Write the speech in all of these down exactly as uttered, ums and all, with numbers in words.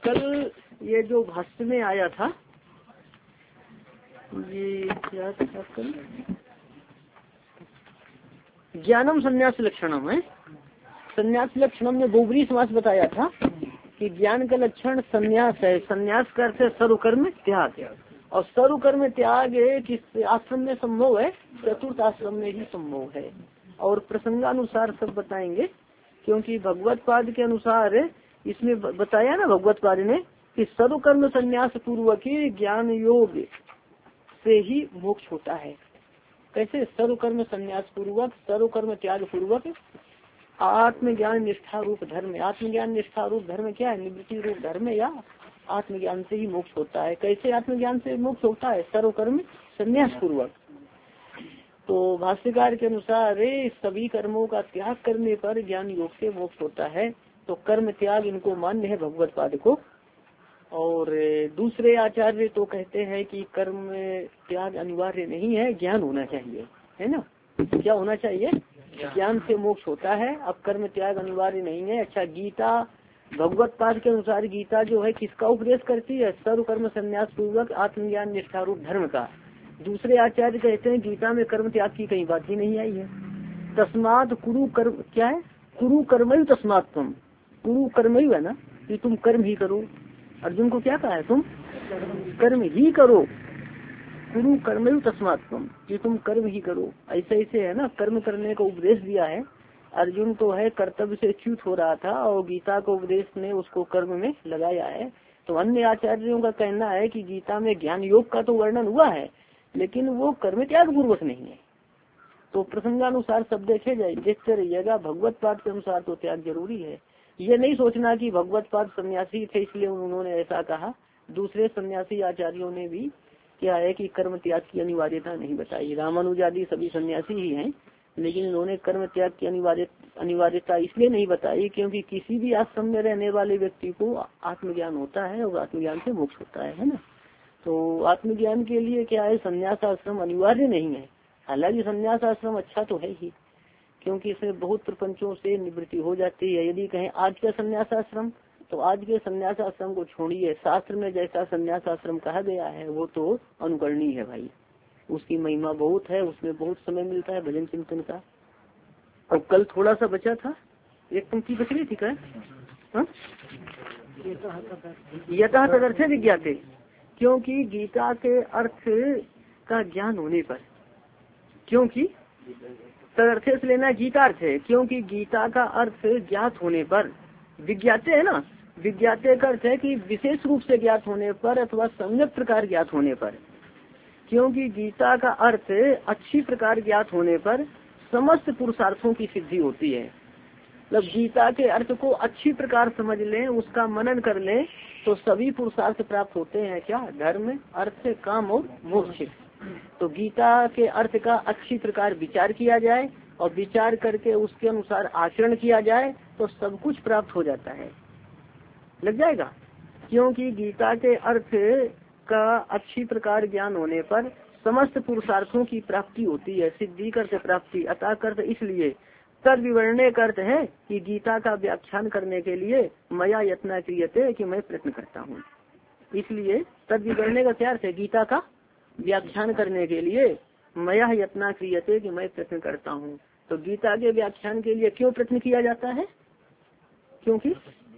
कल ये जो भाष्य में आया था, ये क्या था कल, ज्ञानम संन्यास लक्षणम है। संन्यास लक्षणम में बहुब्री समास बताया था कि ज्ञान का लक्षण संन्यास है। संन्यास का अर्थ है सर्वकर्म त्याग, और सर्वकर्म त्याग किस आश्रम में संभव है? चतुर्थ आश्रम में ही संभव है। और प्रसंगानुसार सब बताएंगे, क्योंकि भगवत पाद के अनुसार इसमें बताया ना भगवत पाद ने कि सर्वकर्म संन्यास पूर्वक ही ज्ञान योग से ही मोक्ष होता है। कैसे? सर्वकर्म संन्यास पूर्वक, सर्वकर्म त्याग पूर्वक आत्मज्ञान निष्ठा रूप धर्म। आत्मज्ञान निष्ठा रूप धर्म क्या है? निवृत्ति रूप धर्म या आत्मज्ञान से ही मोक्ष होता है। कैसे आत्मज्ञान से मोक्ष होता है? सर्वकर्म संन्यास पूर्वक। तो भाष्यकार के अनुसार सभी कर्मों का त्याग करने पर ज्ञान योग से मोक्ष होता है। तो कर्म त्याग इनको मान्य है भगवत पाद को। और दूसरे आचार्य तो कहते हैं कि कर्म त्याग अनिवार्य नहीं है, ज्ञान होना चाहिए, है ना। क्या होना चाहिए? ज्ञान से मोक्ष होता है। अब कर्म त्याग अनिवार्य नहीं है। अच्छा, गीता भगवत पाद के अनुसार गीता जो है किसका उपदेश करती है? सर्वकर्म संन्यास पूर्वक आत्मज्ञान निष्ठा रूप धर्म का। दूसरे आचार्य कहते हैं गीता में कर्म त्याग की कहीं बात ही नहीं आई है। तस्मात कुरु कर्म, क्या है? कुरु कर्मयु तस्मात तुम, कुरु कर्मयु है ना, कि तुम कर्म ही करो। अर्जुन को क्या कहा है? तुम कर्म ही करो। कुरु कर्मयु तस्मात तुम, कि तुम कर्म ही करो। ऐसे ऐसे है ना, कर्म करने का उपदेश दिया है। अर्जुन तो है कर्तव्य से च्युत हो रहा था और गीता को उपदेश ने उसको कर्म में लगाया है। तो अन्य आचार्यों का कहना है कि गीता में ज्ञान योग का तो वर्णन हुआ है, लेकिन वो कर्म त्याग पूर्वक नहीं है। तो प्रसंगानुसार सब देखे जाए देखते रहिएगा। भगवत पाद के अनुसार तो त्याग जरूरी है। ये नहीं सोचना कि भगवत पाद सन्यासी थे इसलिए उन्होंने ऐसा कहा। दूसरे सन्यासी आचार्यों ने भी क्या है कि कर्म त्याग की अनिवार्यता नहीं बताई। रामानुजादि सभी सन्यासी ही हैं, लेकिन उन्होंने कर्म त्याग की अनिवार्य अनिवार्यता इसलिए नहीं बताई क्योंकि किसी भी आश्रम में रहने वाले व्यक्ति को आत्मज्ञान होता है और आत्मज्ञान से मोक्ष होता है, है ना। तो आत्मज्ञान के लिए क्या है, संन्यास आश्रम अनिवार्य नहीं है। हालांकि संन्यास आश्रम अच्छा तो है ही, क्योंकि इसमें बहुत प्रपंचों से निवृत्ति हो जाती है। यदि कहें आज का संन्यास आश्रम, तो आज के संन्यास आश्रम को छोड़िए, शास्त्र में जैसा संन्यास आश्रम कहा गया है वो तो अनुकरणीय है भाई। उसकी महिमा बहुत है, उसमें बहुत समय मिलता है भजन चिंतन का। और कल थोड़ा सा बचा था, एक पंक्ति बच रही थी क्या? यथा तदर्थे विज्ञाते, क्योंकि गीता के अर्थ का ज्ञान होने पर, क्योंकि तदर्थे से लेना गीतार्थ है, क्योंकि गीता का अर्थ ज्ञात होने पर, विज्ञाते है ना, विज्ञाते का अर्थ है कि विशेष रूप से ज्ञात होने पर अथवा सम्यक प्रकार ज्ञात होने पर। क्योंकि गीता का अर्थ अच्छी प्रकार ज्ञात होने पर समस्त पुरुषार्थों की सिद्धि होती है। मतलब गीता के अर्थ को अच्छी प्रकार समझ लें, उसका मनन कर लें, तो सभी पुरुषार्थ प्राप्त होते हैं। क्या? धर्म, अर्थ, काम और मोक्ष। तो गीता के अर्थ का अच्छी प्रकार विचार किया जाए और विचार करके उसके अनुसार आचरण किया जाए तो सब कुछ प्राप्त हो जाता है, लग जाएगा। क्योंकि गीता के अर्थ का अच्छी प्रकार ज्ञान होने पर समस्त पुरुषार्थों की प्राप्ति होती है। सिद्धि करते प्राप्ति, अतः करते इसलिए तद विवरणे का अर्थ है कि गीता का व्याख्यान करने के लिए मया यत्न क्रियते, कि मैं प्रयत्न करता हूँ। इसलिए तद विवरणे का क्या अर्थ है? गीता का व्याख्यान करने के लिए मया यत्न क्रियते, कि मैं प्रयत्न करता हूँ। तो गीता के व्याख्यान के लिए क्यों प्रयत्न किया जाता है? क्योंकि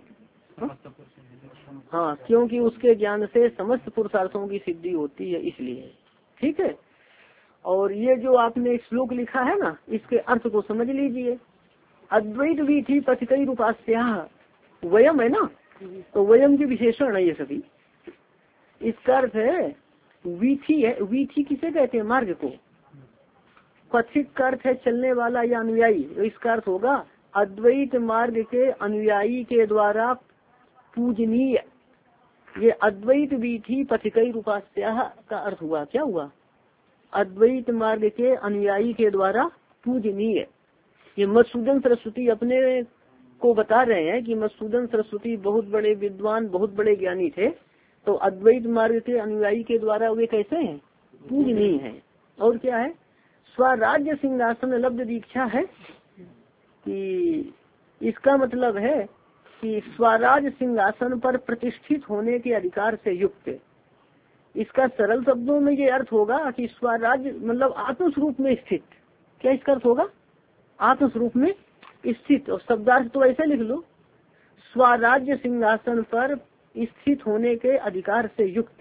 हाँ, क्योंकि उसके ज्ञान से समस्त पुरुषार्थों की सिद्धि होती है, इसलिए। ठीक है। और ये जो आपने श्लोक लिखा है ना, इसके अर्थ को समझ लीजिए। अद्वैत वीथि पथिकई रूपास्या, वयम है ना, तो वयम की विशेषण है ये सभी। इसका अर्थ है वीथी है। वीथी किसे कहते हैं? मार्ग को। पथिक का अर्थ है चलने वाला या अनुयायी, तो इसका अर्थ होगा अद्वैत मार्ग के अनुयायी के द्वारा पूजनीय। ये अद्वैत वीथि पथिकई रूपास्या का अर्थ हुआ। क्या हुआ? अद्वैत मार्ग के अनुयायी के द्वारा पूजनीय। ये मधुसूदन सरस्वती अपने को बता रहे हैं कि मधुसूदन सरस्वती बहुत बड़े विद्वान, बहुत बड़े ज्ञानी थे। तो अद्वैत मार्ग के अनुयायी के द्वारा वे कैसे हैं? पूजनीय है। और क्या है? स्वराज्य सिंहासन लब्ध दीक्षा है, कि इसका मतलब है कि स्वराज सिंहासन पर प्रतिष्ठित होने के अधिकार से युक्त। इसका सरल शब्दों में ये अर्थ होगा कि स्वराज मतलब आत्मस्वरूप में स्थित। क्या इसका अर्थ होगा? आत्मस्वरूप में स्थित। और शब्दार्थ तो ऐसे लिख लो, स्वराज्य सिंहासन पर स्थित होने के अधिकार से युक्त।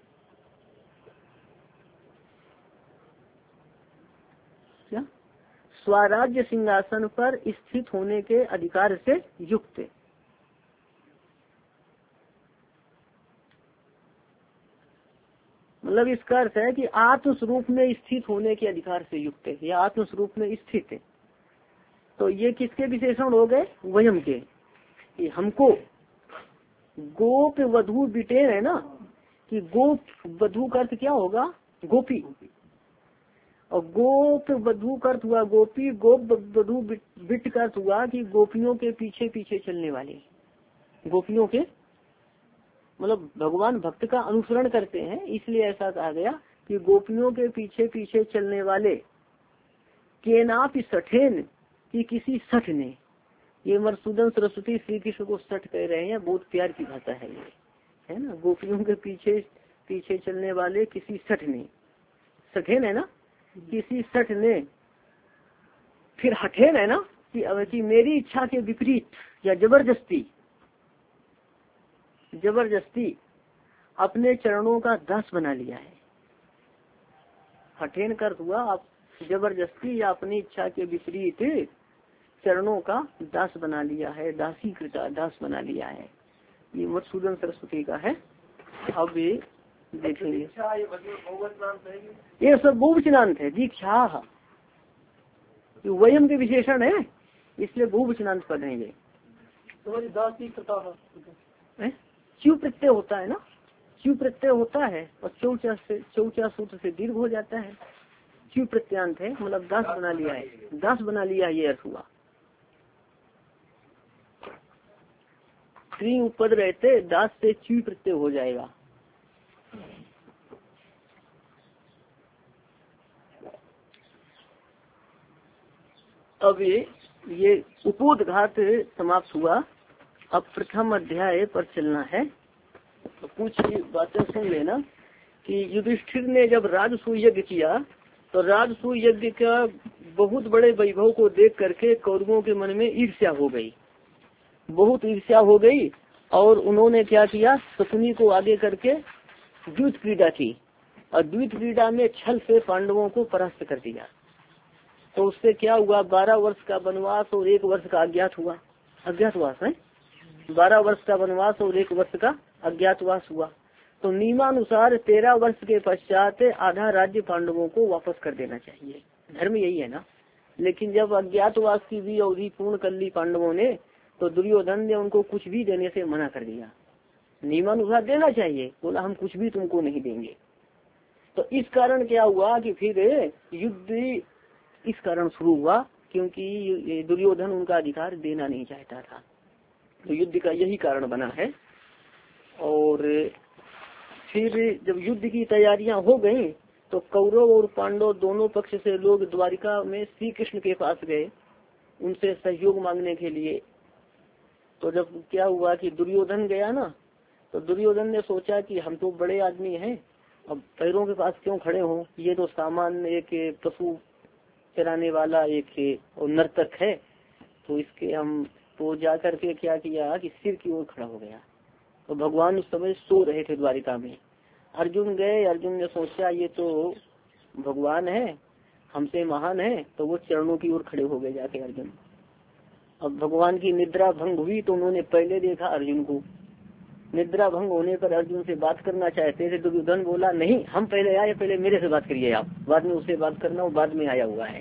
क्या? स्वराज्य सिंहासन पर स्थित होने के अधिकार से युक्त। मतलब इसका अर्थ है कि आत्मस्वरूप में स्थित होने के अधिकार से युक्त है या आत्मस्वरूप में स्थित है। तो ये किसके विशेषण हो गए? वयम के। कि हमको गोप वधु बिटेन है ना, कि गोप वधु का अर्थ क्या होगा? गोपी। और गोप वधु का अर्थ हुआ गोपी। गोप वधु बिट का अर्थ हुआ कि गोपियों के पीछे पीछे चलने वाले। गोपियों के मतलब भगवान भक्त का अनुसरण करते हैं, इसलिए ऐसा कहा गया कि गोपियों के पीछे पीछे चलने वाले के नाप सठेन कि किसी सठ ने। ये मधुसूदन सरस्वती श्री कृष्ण को सठ कह रहे हैं, बहुत प्यार की भाषा है ये, है ना। गोपियों के पीछे पीछे चलने वाले किसी सठ ने, सठेन है ना, किसी सठ ने। फिर हठेन है ना कि, कि मेरी इच्छा के विपरीत या जबरदस्ती जबरदस्ती अपने चरणों का दास बना लिया है। हठेन कर हुआ आप जबरदस्ती या अपनी इच्छा के विपरीत चरणों का दास बना लिया है, दासी कृता दास बना लिया है। ये मधुसूदन सरस्वती का है। अब ये देखेंगे, ये सब बहुवचनांत है। दीक्षा वयम के विशेषण है, इसलिए बहुवचनांत पद है ये। दासी कृता च्यू प्रत्यय होता है ना, च्यू प्रत्यय होता है और चौचा से चौचा सूत्र से दीर्घ हो जाता है। च्यू प्रत्यांत है, मतलब दास बना लिया है, दास बना लिया ये अर्थ हुआ। क्री उपद रहते दास से च्यू प्रत्यय हो जाएगा। अब ये ये उपोदघात समाप्त हुआ। अब प्रथम अध्याय पर चलना है। तो कुछ बातें सुन लेना कि युधिष्ठिर ने जब राजसूय यज्ञ किया तो राजसूय यज्ञ का बहुत बड़े वैभव को देख करके कौरवों के मन में ईर्ष्या हो गई, बहुत ईर्ष्या हो गई। और उन्होंने क्या किया, शकुनी को आगे करके द्यूत क्रीड़ा की और द्यूत क्रीड़ा में छल से पांडवों को परास्त कर दिया। तो उससे क्या हुआ, बारह वर्ष का वनवास और एक वर्ष का अज्ञात हुआ अज्ञातवास है बारह वर्ष का वनवास और एक वर्ष का अज्ञातवास हुआ। तो नियमानुसार तेरह वर्ष के पश्चात आधा राज्य पांडवों को वापस कर देना चाहिए, धर्म यही है ना। लेकिन जब अज्ञातवास की भी अवधि पूर्ण कर ली पांडवों ने, तो दुर्योधन ने उनको कुछ भी देने से मना कर दिया। नियमानुसार देना चाहिए, बोला हम कुछ भी तुमको नहीं देंगे। तो इस कारण क्या हुआ कि फिर युद्ध इस कारण शुरू हुआ, क्योंकि दुर्योधन उनका अधिकार देना नहीं चाहता था। तो युद्ध का यही कारण बना है। और फिर जब युद्ध की तैयारियां हो गई तो कौरव और पांडव दोनों पक्ष से लोग द्वारिका में श्री कृष्ण के पास गए उनसे सहयोग मांगने के लिए। तो जब क्या हुआ कि दुर्योधन गया ना, तो दुर्योधन ने सोचा कि हम तो बड़े आदमी हैं, अब पैरों के पास क्यों खड़े हों, ये तो सामान्य एक पशु चराने वाला एक और नर्तक है, तो इसके हम तो जाकर के क्या किया कि सिर की ओर खड़ा हो गया। तो भगवान उस समय सो रहे थे द्वारिका में। अर्जुन गए, अर्जुन ने सोचा ये तो भगवान है, हमसे महान है, तो वो चरणों की ओर खड़े हो गए जाके अर्जुन। अब भगवान की निद्रा भंग हुई तो उन्होंने पहले देखा अर्जुन को। निद्रा भंग होने पर अर्जुन से बात करना चाहते थे, दुर्योधन बोला नहीं हम पहले आए, पहले मेरे से बात करिए आप, बाद में उससे बात करना, वो बाद में आया हुआ है।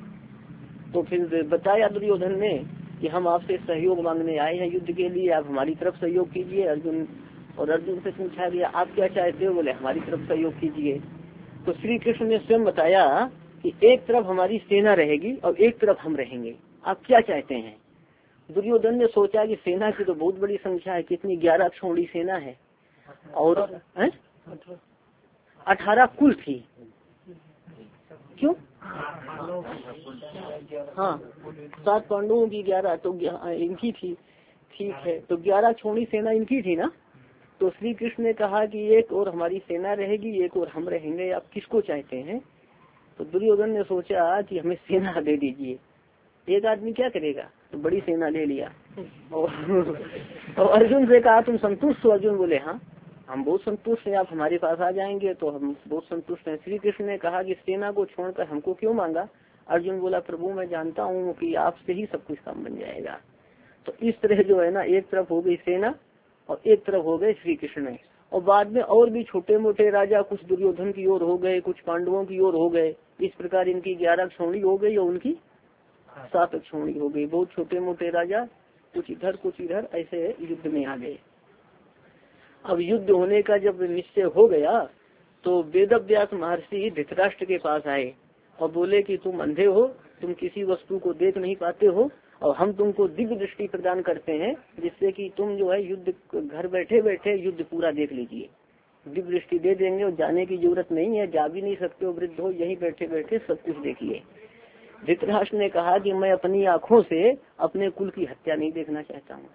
तो फिर बताया दुर्योधन ने कि हम आपसे सहयोग मांगने आए हैं युद्ध के लिए, आप हमारी तरफ सहयोग कीजिए। अर्जुन और अर्जुन से पूछा गया आप क्या चाहते हो, बोले हमारी तरफ सहयोग कीजिए। तो श्री कृष्ण ने स्वयं बताया कि एक तरफ हमारी सेना रहेगी और एक तरफ हम रहेंगे, आप क्या चाहते हैं। दुर्योधन ने सोचा कि सेना की तो बहुत बड़ी संख्या है, कितनी ग्यारह छोड़ी सेना है और अठारह कुल थी। क्यों? हाँ, सात पांडवों की ग्यारह तो इनकी थी ठीक है, तो ग्यारह छोड़ी सेना इनकी थी ना। तो श्री कृष्ण ने कहा कि एक और हमारी सेना रहेगी, एक और हम रहेंगे, आप किसको चाहते हैं। तो दुर्योधन ने सोचा कि हमें सेना दे दीजिए, एक आदमी क्या करेगा, तो बड़ी सेना ले लिया। और, और अर्जुन से कहा तुम संतुष्ट हो। अर्जुन बोले हाँ हम बहुत संतुष्ट हैं, आप हमारे पास आ जाएंगे तो हम बहुत संतुष्ट हैं। श्री कृष्ण ने कहा कि सेना को छोड़कर हमको क्यों मांगा। अर्जुन बोला प्रभु मैं जानता हूँ कि आपसे ही सब कुछ काम बन जाएगा। तो इस तरह जो है ना, एक तरफ हो गई सेना और एक तरफ हो गए श्री कृष्ण। और बाद में और भी छोटे मोटे राजा, कुछ दुर्योधन की ओर हो गए, कुछ पांडवों की ओर हो गए। इस प्रकार इनकी ग्यारह छोड़ी हो गई और उनकी सात छोड़ी हो गई। बहुत छोटे मोटे राजा कुछ इधर कुछ इधर ऐसे युद्ध में आ गए। अब युद्ध होने का जब निश्चय हो गया तो वेदव्यास महर्षि धृतराष्ट्र के पास आए और बोले कि तुम अंधे हो, तुम किसी वस्तु को देख नहीं पाते हो और हम तुमको दिव्य दृष्टि प्रदान करते हैं जिससे कि तुम जो है युद्ध घर बैठे बैठे युद्ध पूरा देख लीजिए। दिव्य दृष्टि दे देंगे और जाने की जरूरत नहीं है, जा भी नहीं सकते हो, वृद्ध हो, यही बैठे बैठे सब कुछ देखिए। धृतराष्ट्र ने कहा कि मैं अपनी आँखों से अपने कुल की हत्या नहीं देखना चाहता हूँ।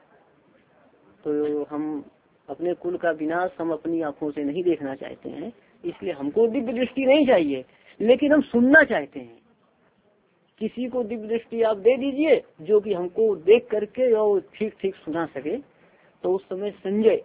तो हम अपने कुल का विनाश हम अपनी आँखों से नहीं देखना चाहते हैं, इसलिए हमको दिव्य दृष्टि नहीं चाहिए, लेकिन हम सुनना चाहते हैं। किसी को दिव्य दृष्टि आप दे दीजिए जो कि हमको देख करके और ठीक ठीक सुना सके। तो उस समय संजय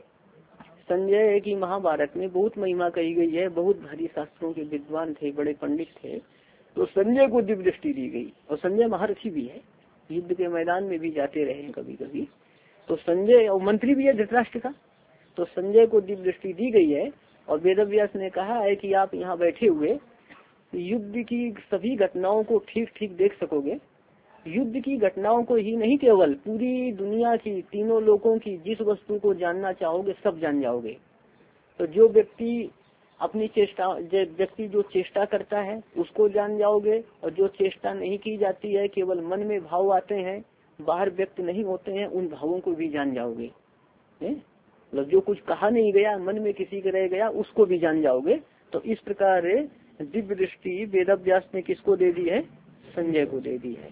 संजय की महाभारत में बहुत महिमा कही गई है, बहुत भारी शास्त्रों के विद्वान थे, बड़े पंडित थे। तो संजय को दिव्य दृष्टि दी गई और संजय महर्षि भी है, युद्ध के मैदान में भी जाते रहे हैं कभी कभी। तो संजय और मंत्री भी है धृतराष्ट्र का। तो संजय को दिव्य दृष्टि दी गई है और वेदव्यास ने कहा है कि आप यहाँ बैठे हुए युद्ध की सभी घटनाओं को ठीक ठीक देख सकोगे। युद्ध की घटनाओं को ही नहीं, केवल पूरी दुनिया की, तीनों लोगों की जिस वस्तु को जानना चाहोगे सब जान जाओगे। तो जो व्यक्ति अपनी चेष्टा व्यक्ति जो चेष्टा करता है उसको जान जाओगे, और जो चेष्टा नहीं की जाती है, केवल मन में भाव आते हैं, बाहर व्यक्त नहीं होते हैं, उन भावों को भी जान जाओगे। मतलब जो कुछ कहा नहीं गया, मन में किसी के रह गया, उसको भी जान जाओगे। तो इस प्रकार दिव्य दृष्टि वेदव्यास ने किसको दे दी है, संजय को दे दी है।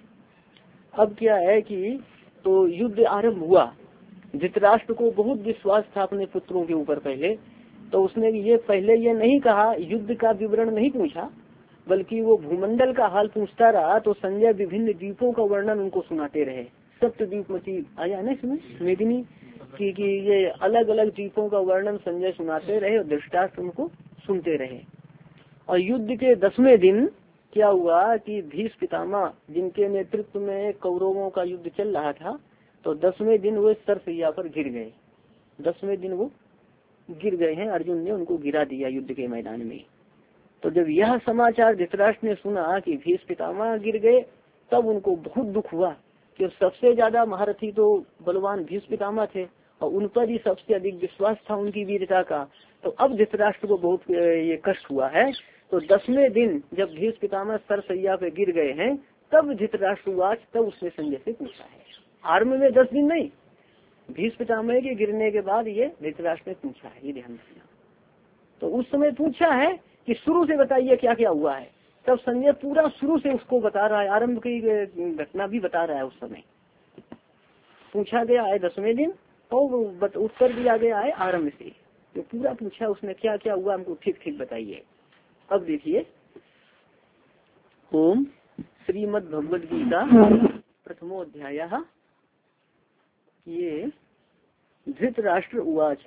अब क्या है कि तो युद्ध आरंभ हुआ। धृतराष्ट्र को बहुत विश्वास था अपने पुत्रों के ऊपर पहले, तो उसने ये पहले ये नहीं कहा, युद्ध का विवरण नहीं पूछा, बल्कि वो भूमंडल का हाल पूछता रहा। तो संजय विभिन्न द्वीपों का वर्णन उनको सुनाते रहे। सप्तद्वीपमती आया ना इसमें मेदिनी की, कि ये अलग अलग द्वीपों का वर्णन संजय सुनाते रहे और धृतराष्ट्र उनको सुनते रहे। और युद्ध के दसवें दिन क्या हुआ कि भीष्म पितामह जिनके नेतृत्व में कौरवों का युद्ध चल रहा था, तो दसवें दिन वो सरसैया पर गिर गए। दसवें दिन वो गिर गए हैं, अर्जुन ने उनको गिरा दिया युद्ध के मैदान में। तो जब यह समाचार धृतराष्ट्र ने सुना कि भीष्म पितामह गिर गए, तब उनको बहुत दुख हुआ कि सबसे ज्यादा महारथी तो बलवान भीष्म पितामह थे और उन पर ही सबसे अधिक विश्वास था उनकी वीरता का। तो अब धृतराष्ट्र को बहुत ये कष्ट हुआ है। तो दसवें दिन जब भीष्म पितामह सरसैया पे गिर गए हैं, तब धृतराष्ट्र वाच, तब उसने संजय से पूछा है। आरंभ में दस दिन नहीं, भीष्म पितामह के गिरने के बाद ये धृतराष्ट्र ने पूछा है, ये ध्यान रखना। तो उस समय पूछा है कि शुरू से बताइए क्या क्या हुआ है। तब संजय पूरा शुरू से उसको बता रहा है, आरंभ की घटना भी बता रहा है। उस समय पूछा गया है दसवें दिन और उत्तर दिया गया है आरंभ से। तो पूरा पूछा उसने क्या क्या हुआ, हमको ठीक ठीक बताइए। अब देखिए, ओम श्रीमद् भगवद गीता प्रथमोध्याय। ये धृतराष्ट्र उवाच,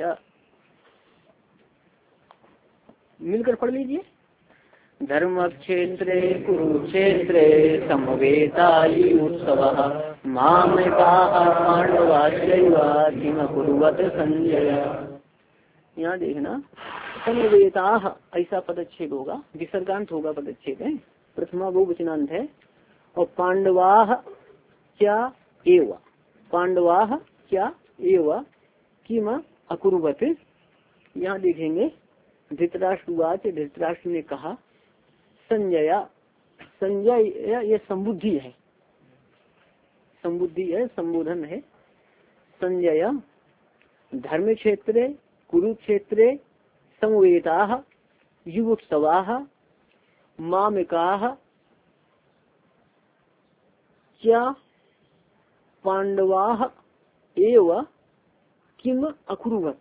मिलकर पढ़ लीजिए। धर्म क्षेत्रे कुरुक्षेत्रे समवेतायि उत्सवः मामकाः पांडवाश्चैव किम कुर्वत संजय। यहाँ देखना, समवेताः ऐसा पदच्छेद होगा, विसर्गांत होगा पदच्छेद है, प्रथमा बहुवचनांत है। और पांडवाः क्या एव, पांडवाः क्या एव किम अकुर्वत। यहाँ देखेंगे धृतराष्ट्रवाच, धृतराष्ट्र ने कहा, संजय, संजय ये संबुद्धि है, संबुद्धि है, संबोधन है। संजय धर्म क्षेत्रे कुरुक्षेत्रे समवेताः युवोत्सवाः मामकाः क्या पांडवाः एव किम अकुरुवत,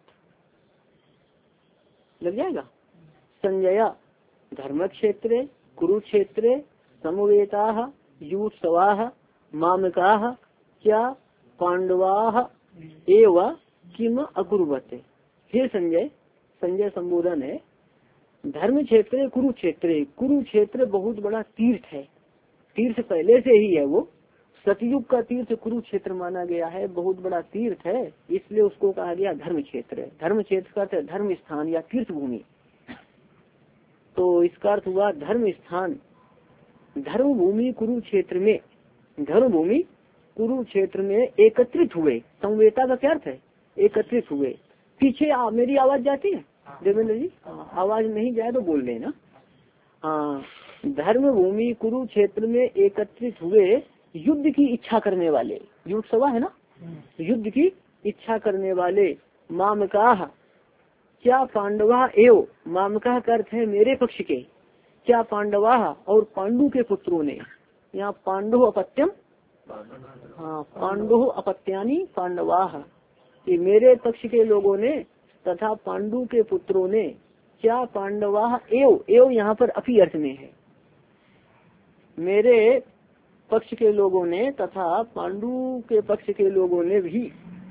लग जाएगा। संजय धर्म क्षेत्रे कुरुक्षेत्रे समवेता युत्सवा मामका क्या पांडवा एव किम अकुरुवत। हे संजय, संजय संबोधन है। धर्म क्षेत्र कुरुक्षेत्र, कुरुक्षेत्र बहुत बड़ा तीर्थ है, तीर्थ पहले से ही है, वो सतयुग का तीर्थ कुरुक्षेत्र माना गया है, बहुत बड़ा तीर्थ है, इसलिए उसको कहा गया धर्म क्षेत्र। धर्म क्षेत्र का अर्थ है धर्म स्थान या तीर्थ भूमि। तो इसका अर्थ हुआ धर्म स्थान, धर्म भूमि कुरुक्षेत्र में, धर्म भूमि कुरुक्षेत्र में एकत्रित हुए। संवेता का क्या अर्थ है? एकत्रित हुए। पीछे आ, मेरी आवाज जाती है देवेंद्र जी? आवाज नहीं जाए तो बोल लेना। हाँ, धर्म भूमि कुरुक्षेत्र में एकत्रित हुए युद्ध की इच्छा करने वाले, युद्ध सभा है ना, युद्ध की इच्छा करने वाले मामका क्या पांडवा एव, मामका का अर्थ है मेरे पक्ष के, क्या पांडवा और पांडु के पुत्रों ने, यहाँ पांडु अपत्यम, हाँ पांडु अपत्यानी पांडवा, कि मेरे पक्ष के लोगों ने तथा पांडु के पुत्रों ने, क्या पांडवा एव, एव यहाँ पर अपी अर्थ में है, मेरे पक्ष के लोगों ने तथा पांडु के पक्ष के लोगों ने भी,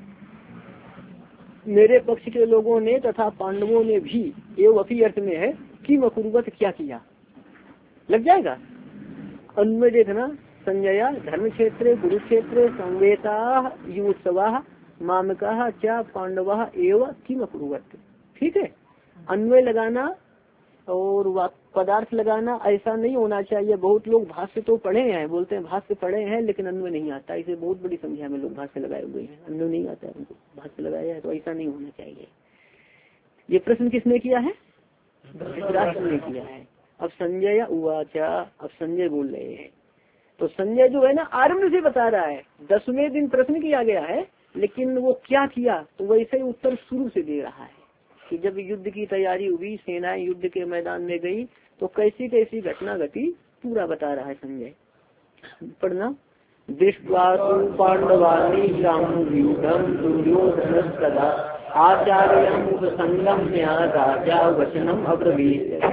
मेरे पक्ष के लोगों ने तथा पांडवों ने भी, एव अपी अर्थ में है कि मकुरुवत क्या किया, लग जाएगा। अन्वय देखना, संजया धर्म क्षेत्र कुरुक्षेत्र संवेता युत्सवा मामका क्या पांडवा एव किम अकुरुवत। ठीक है, अन्वय लगाना और पदार्थ लगाना ऐसा नहीं होना चाहिए। बहुत लोग भाष्य तो पढ़े हैं, बोलते हैं भाष्य पढ़े हैं लेकिन अन्वय नहीं आता, इसे बहुत बड़ी संख्या में लोग भाष्य लगाए हुए हैं, अन्वय नहीं आता है उनको, भाष्य लगाया है, तो ऐसा नहीं होना चाहिए। ये प्रश्न किसने किया है? धृतराष्ट्र ने किया है। अब संजय उवाचा, अब संजय बोल रहे हैं। तो संजय जो है ना आरंभ से बता रहा है, दसवें दिन प्रश्न किया गया है लेकिन वो क्या किया तो वैसे ही उत्तर शुरू से दे रहा है कि जब युद्ध की तैयारी हुई, सेनाएं युद्ध के मैदान में गई तो कैसी कैसी घटना घटी, पूरा बता रहा है संजय। पढ़ना, दृष्ट्वा पांडवानि रामव्यूढं दुर्योधनस्तदा आचार्यं उपसंगम्य राजा वचनम अब्रवीत्।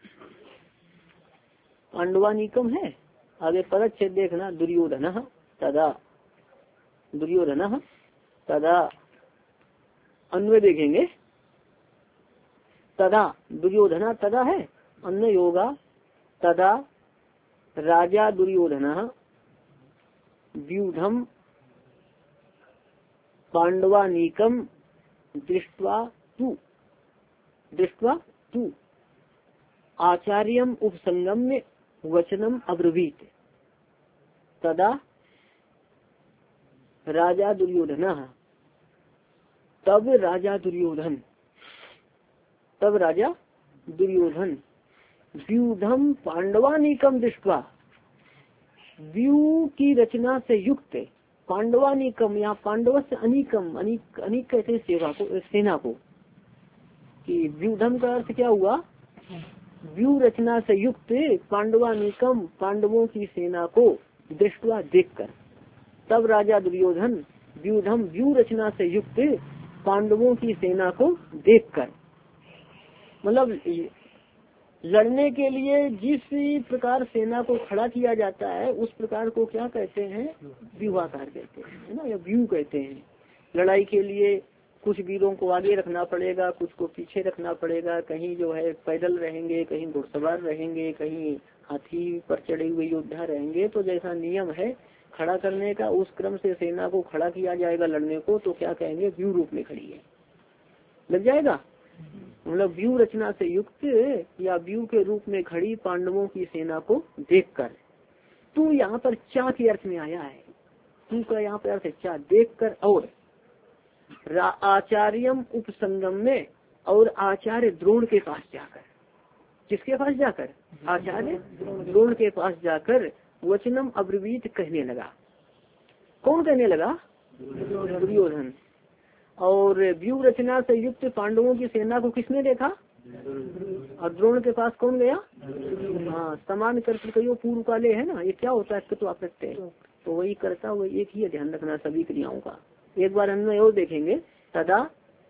पांडवानिकम है, आगे पदच्छेद देखना, दुर्योधन तदा, दुर्योधन तदा, अन्वय देखेंगे, तदा दुर्योधन तदा है, अन्य योगा तदा राजा दुर्योधन व्यूढम पांडवानीकम दृष्ट्वा तु, दृष्ट्वा तु आचार्यम उपसंगम्य वचनम अब्रवीत। तदा राजा दुर्योधन, तब राजा दुर्योधन, तब राजा दुर्योधन व्यूढम पांडवानीकम दृष्ट्वा, व्यू की रचना से युक्त पांडवानीकम, यहाँ पांडव से अनिकम, अनिक अनिक कहते हैं सेवा को, सेना को, कि व्यूढम का अर्थ क्या हुआ, व्यू रचना से युक्त पांडवानीकम, पांडवों की सेना को दृष्टवा देखकर, तब राजा दुर्योधन व्यूढम, व्यू रचना से युक्त पांडवों की सेना को देखकर, मतलब लड़ने के लिए जिस प्रकार सेना को खड़ा किया जाता है उस प्रकार को क्या कहते हैं, व्यूहाकार कहते हैं, है ना, या व्यू कहते हैं। लड़ाई के लिए कुछ वीरों को आगे रखना पड़ेगा, कुछ को पीछे रखना पड़ेगा, कहीं जो है पैदल रहेंगे, कहीं घुड़सवार रहेंगे, कहीं हाथी पर चढ़े हुए योद्धा रहेंगे। तो जैसा नियम है खड़ा करने का, उस क्रम से सेना को खड़ा किया जाएगा लड़ने को, तो क्या कहेंगे, व्यू रूप में खड़ी है, लग जाएगा। मतलब व्यू रचना से युक्त या व्यू के रूप में खड़ी पांडवों की सेना को देखकर। तू यहाँ पर चा के अर्थ में आया है, तू का यहाँ पर अर्थ है चा, देखकर। और आचार्यम उपसंगम में, और आचार्य द्रोण के पास जाकर, किसके पास जाकर, आचार्य द्रोण के पास जाकर वचनम अब्रवीत कहने लगा। कौन कहने लगा, दुर्योधन। और व्यू रचना से युक्त पांडवों की सेना को किसने देखा, और द्रोण के पास कौन गया, हाँ समान कर्तव्य पूर्व काले है ना, ये क्या होता है, तो आप रखते हैं तो वही करता, वही एक ही ध्यान रखना सभी क्रियाओं का, एक बार अन्वय और देखेंगे। तदा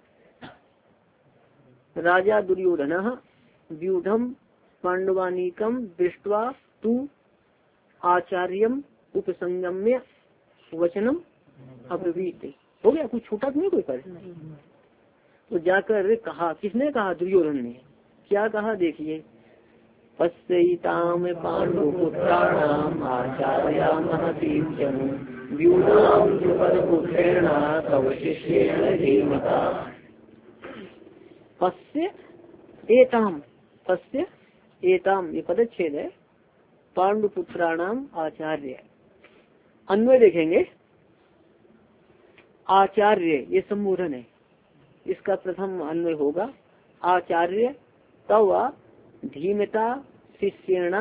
राजा दुर्योधन व्यूढ़म पांडवानीकम दृष्ट्वा तु आचार्यम उपसंगम्य वचनम अब्रवीत। हो गया, कुछ छूटा तो नहीं कोई पर। तो जाकर कहा, किसने कहा? दुर्योधन ने। क्या कहा देखिए, पश्यैताम पांडुपुत्राणाम आचार्या महतीं जनु व्यूढ़ाम द्रुपदपुत्रेण तव शिष्येण धीमता। पश्य एताम, पश्य एताम ये पदच्छेद है। पांडुपुत्राणाम आचार्य, अन्वय देखेंगे। आचार्य ये संबोधन है, इसका प्रथम अन्वय होगा आचार्य। तव धीमता शिष्येण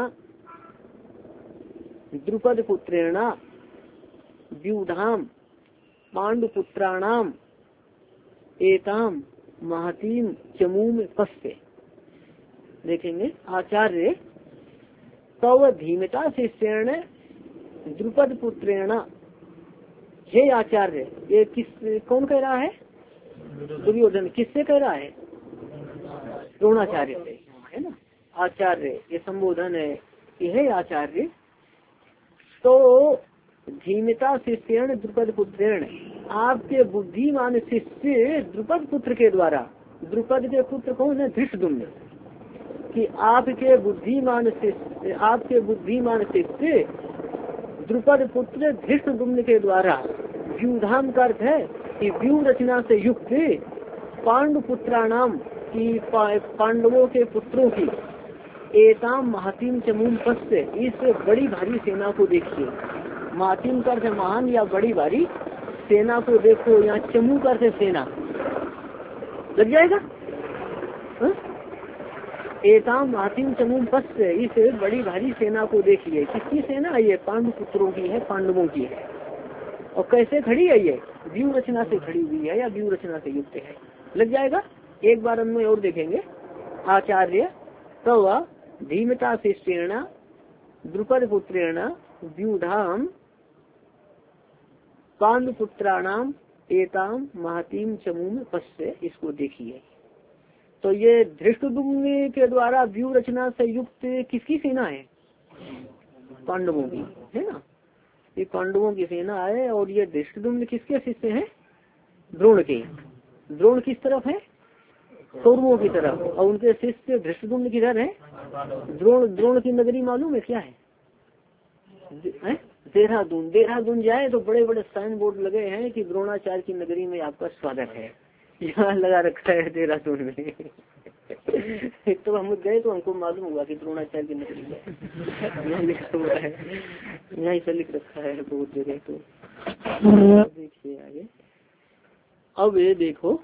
द्रुपद पुत्रेण व्यूढ़ाम पांडुपुत्राणाम एताम महतीम चमूम पश्य। देखेंगे आचार्य तव धीमता शिष्येण द्रुपद पुत्रेण। हे आचार्य, ये किस कौन कह रहा है? दुर्योधन। किससे कह रहा है? द्रोणाचार्य से, है ना। आचार्य ये संबोधन है कि हे आचार्य, तो धीमता शिष्येण द्रुपद पुत्रेण, आपके बुद्धिमान शिष्य द्रुपद पुत्र के द्वारा। द्रुपद के पुत्र कौन है? धृष्टद्युम्न। कि आपके बुद्धिमान शिष्य, आपके बुद्धिमान शिष्य द्रुपद पुत्र धृष्टद्युम्न के द्वारा व्यूधाम का अर्थ है कि व्यू रचना से युक्त पांडु पुत्राणाम की पांडवों के पुत्रों की एताम महतीम चमूम पश्य, इस बड़ी भारी सेना को देखिए। महतीम का अर्थ है महान या बड़ी भारी सेना को देखो। यहाँ चमू का अर्थ है सेना। लग जाएगा हा? एताम महतीम चमूम पश्य, इस बड़ी भारी सेना को देखिए। किसकी सेना है ये? पांडु पुत्रों की है, पांडवों की है। और कैसे खड़ी है ये? व्यू रचना से खड़ी हुई है या व्यू रचना से युक्त है। लग जाएगा। एक बार अन्वय और देखेंगे। आचार्य तव धीमता शिष्येण द्रुपद पुत्रेण व्यूढ़ाम पांडुपुत्राणाम एताम महतीम चमूम पश्य, इसको देखिए। तो ये धृष्टद्युम्न के द्वारा व्यू रचना से युक्त किसकी सेना है? पांडवों की, है ना। ये पांडवों की सेना है। और ये धृष्टद्युम्न किसके शिष्य हैं? द्रोण के। द्रोण किस तरफ है? कौरवों की तरफ। और उनके शिष्य धृष्टद्युम्न किधर है? द्रोण। द्रोण की नगरी मालूम है क्या है? देहरादून। देहरादून जाए तो बड़े बड़े साइन बोर्ड लगे हैं कि द्रोणाचार्य की नगरी में आपका स्वागत है। यहाँ लगा रखा है देहरादून में। तो हम गए तो हमको मालूम हुआ कि द्रोणाचार्य की नगरी में यहाँ लिखा हुआ है। यहाँ इसे लिख रखा है बहुत जगह। तो देखिए आगे। अब ये देखो,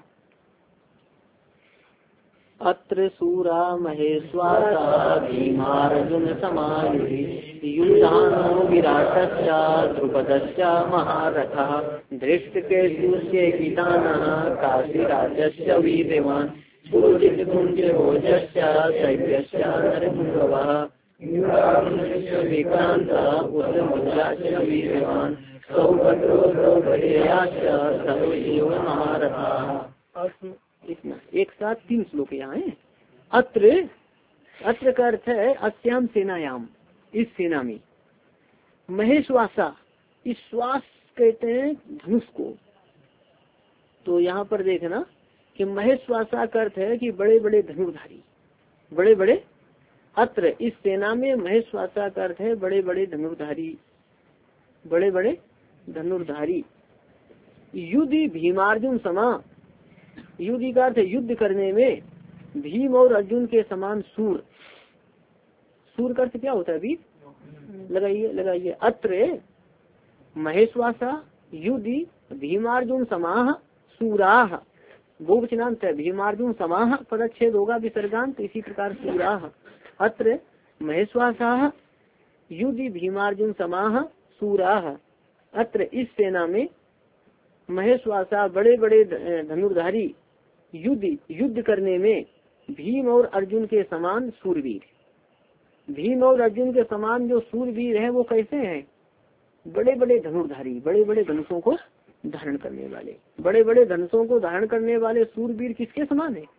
अत्र सूरा महेश्वासा भीमार्जुन समायुधि युधानो विराटस्य द्रुपदस्य महारथः धृष्टकेतुस्य कितानः काशीराजस्य वीर्यवान् पुरोजितकुञ्जभोजस्य शैव्यस्य नरपुङ्गवः विक्रान्त उद्यमोजास्य वीर्यवान् सौभद्रो द्रौपदेयाश्च सर्वैव महारथः। इतना एक साथ तीन श्लोक यहाँ है। अत्र, अत्र का अर्थ है अस्याम सेनायाम, इस सेना में। महेश्वासा, इस श्वास कहते हैं धनुष को। तो यहाँ पर देखना कि महेश्वासा का अर्थ है कि बड़े बड़े धनुर्धारी, बड़े बड़े। अत्र इस सेना में महेश्वासा का अर्थ है बड़े बड़े धनुर्धारी, बड़े बड़े धनुर्धारी। युद्धि भीमार्जुन समा, युद्धि का अर्थ युद्ध करने में भीम और अर्जुन के समान सूर। सूर का अर्थ क्या होता है? अभी लगाइए लगाइए। अत्र महेश्वासा युद्धि भीमार्जुन समाह सूराह, बहुवचनांत है। भीमार्जुन समाह पदच्छेद होगा विसर्गांत। इसी प्रकार सूराह। अत्र महेश्वासा युद्धि भीमार्जुन समाह सूराह। अत्र इस सेना में महेश्वासा बड़े बड़े धनुर्धारी युद्ध युद्ध करने में भीम और अर्जुन के समान सूरवीर। भीम और अर्जुन के समान जो सूरवीर है वो कैसे हैं? बड़े बड़े धनुर्धारी, बड़े बड़े धनुषों को धारण करने वाले, बड़े बड़े धनुषों को धारण करने वाले सूरवीर किसके समान है?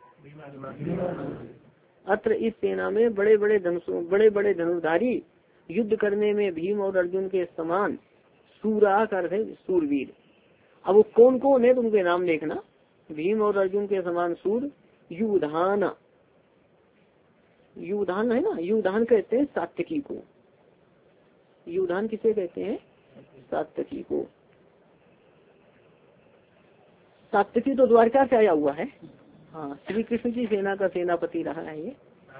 अत्र इस सेना में बड़े बड़े धनुषों बड़े बड़े धनुर्धारी युद्ध करने में भीम और अर्जुन के समान सूरा कर है सूरवीर। अब वो कौन कौन है, तुमके नाम देखना। भीम और अर्जुन के समान सूर, युधान, युधान है ना, युधान कहते हैं सात्यकी को। युधान किसे कहते हैं? सात्यकी को। सात्यकी तो द्वारका से आया हुआ है। हाँ, श्री कृष्ण की सेना का सेनापति रहा है ये।